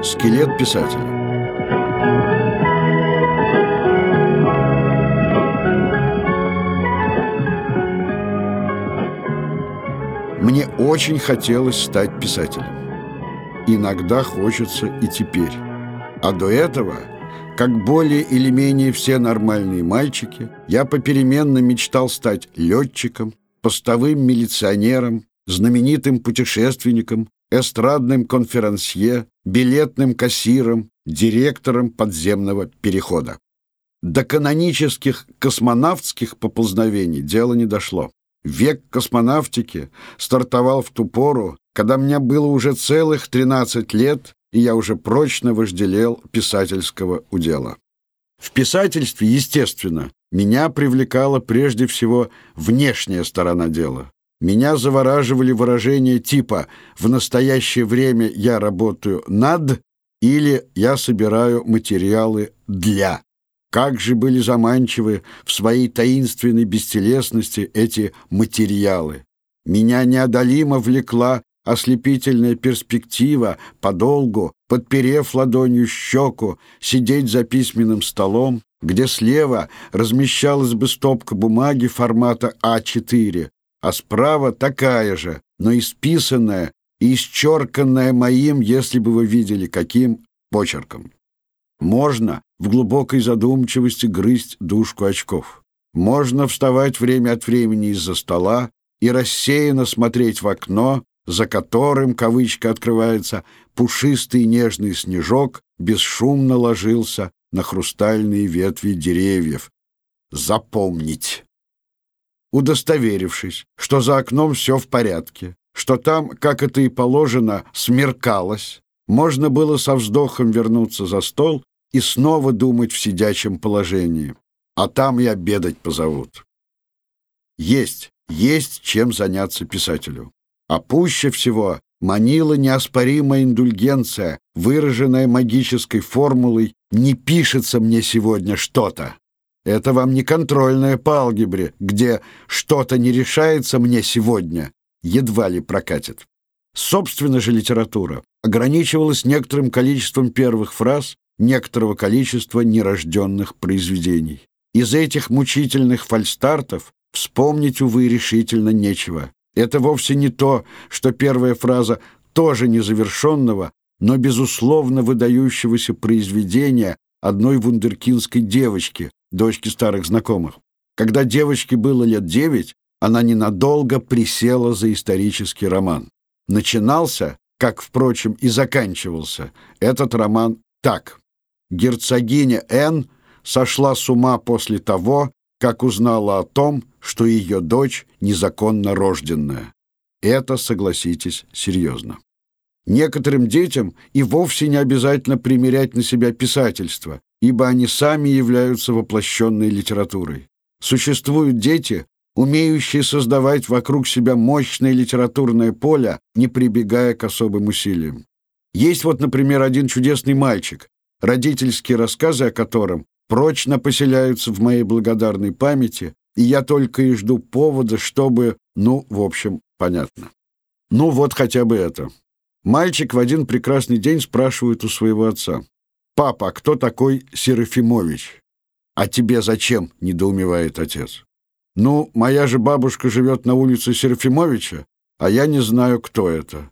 Скелет писателя. Мне очень хотелось стать писателем. Иногда хочется и теперь. А до этого, как более или менее все нормальные мальчики, я попеременно мечтал стать летчиком, постовым милиционером, знаменитым путешественником, эстрадным конферансье, билетным кассиром, директором подземного перехода. До канонических космонавтских поползновений дело не дошло. Век космонавтики стартовал в ту пору, когда мне было уже целых 13 лет, и я уже прочно вожделел писательского удела. В писательстве, естественно, меня привлекала прежде всего внешняя сторона дела. Меня завораживали выражения типа «в настоящее время я работаю над» или «я собираю материалы для». Как же были заманчивы в своей таинственной бестелесности эти материалы. Меня неодолимо влекла ослепительная перспектива подолгу, подперев ладонью щеку, сидеть за письменным столом, где слева размещалась бы стопка бумаги формата А4, а справа такая же, но исписанная и исчерканная моим, если бы вы видели, каким почерком. Можно в глубокой задумчивости грызть дужку очков. Можно вставать время от времени из-за стола и рассеянно смотреть в окно, за которым, кавычка открывается, пушистый нежный снежок бесшумно ложился на хрустальные ветви деревьев. Запомнить. Удостоверившись, что за окном все в порядке, что там, как это и положено, смеркалось, можно было со вздохом вернуться за стол и снова думать в сидячем положении. А там и обедать позовут. Есть чем заняться писателю. А пуще всего манила неоспоримая индульгенция, выраженная магической формулой «не пишется мне сегодня что-то». Это вам не контрольная по алгебре, где «что-то не решается мне сегодня» едва ли прокатит. Собственно же литература ограничивалась некоторым количеством первых фраз, некоторого количества нерожденных произведений. Из этих мучительных фальстартов вспомнить, увы, решительно нечего. Это вовсе не то, что первая фраза тоже незавершенного, но безусловно выдающегося произведения одной вундеркиндской девочки, дочки старых знакомых. Когда девочке было лет 9, она ненадолго присела за исторический роман. Начинался, как, впрочем, и заканчивался, этот роман так. Герцогиня Н сошла с ума после того, как узнала о том, что ее дочь незаконно рожденная. Это, согласитесь, серьезно. Некоторым детям и вовсе не обязательно примерять на себя писательство, ибо они сами являются воплощенной литературой. Существуют дети, умеющие создавать вокруг себя мощное литературное поле, не прибегая к особым усилиям. Есть вот, например, один чудесный мальчик, родительские рассказы о котором прочно поселяются в моей благодарной памяти, и я только и жду повода, чтобы, в общем, понятно. Вот хотя бы это. Мальчик в один прекрасный день спрашивает у своего отца: «Папа, а кто такой Серафимович?» «А тебе зачем?» — недоумевает отец. «Моя же бабушка живет на улице Серафимовича, а я не знаю, кто это».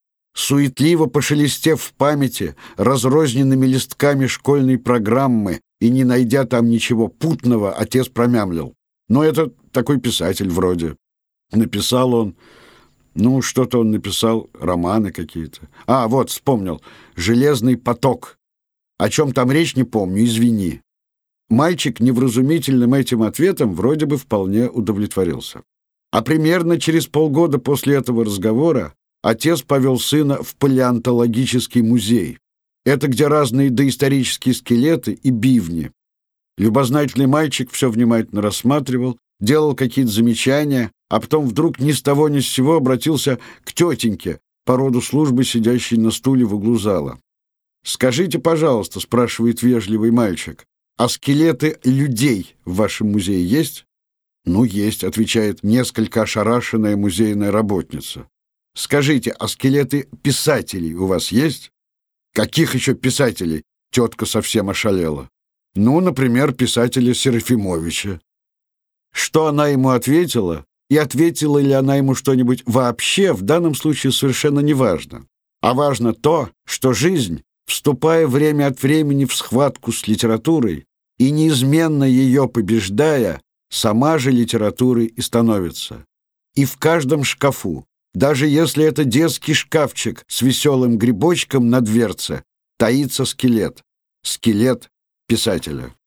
Суетливо пошелестев в памяти разрозненными листками школьной программы и не найдя там ничего путного, отец промямлил: это такой писатель вроде. Написал он, что-то он написал, романы какие-то. Вот, вспомнил, «Железный поток». О чем там речь, не помню, извини». Мальчик невразумительным этим ответом вроде бы вполне удовлетворился. А примерно через полгода после этого разговора отец повел сына в палеонтологический музей. Это где разные доисторические скелеты и бивни. Любознательный мальчик все внимательно рассматривал, делал какие-то замечания, а потом вдруг ни с того ни с сего обратился к тетеньке, по роду службы, сидящей на стуле в углу зала. «Скажите, пожалуйста», — спрашивает вежливый мальчик, «а скелеты людей в вашем музее есть?» «Есть», — отвечает несколько ошарашенная музейная работница. «Скажите, а скелеты писателей у вас есть?» Каких еще писателей? Тетка совсем ошалела. Ну, например, писателя Серафимовича. Что она ему ответила, и ответила ли она ему что-нибудь вообще, в данном случае совершенно не важно. А важно то, что жизнь, вступая время от времени в схватку с литературой и неизменно ее побеждая, сама же литературой и становится. И в каждом шкафу, даже если это детский шкафчик с веселым грибочком на дверце, таится скелет. Скелет писателя.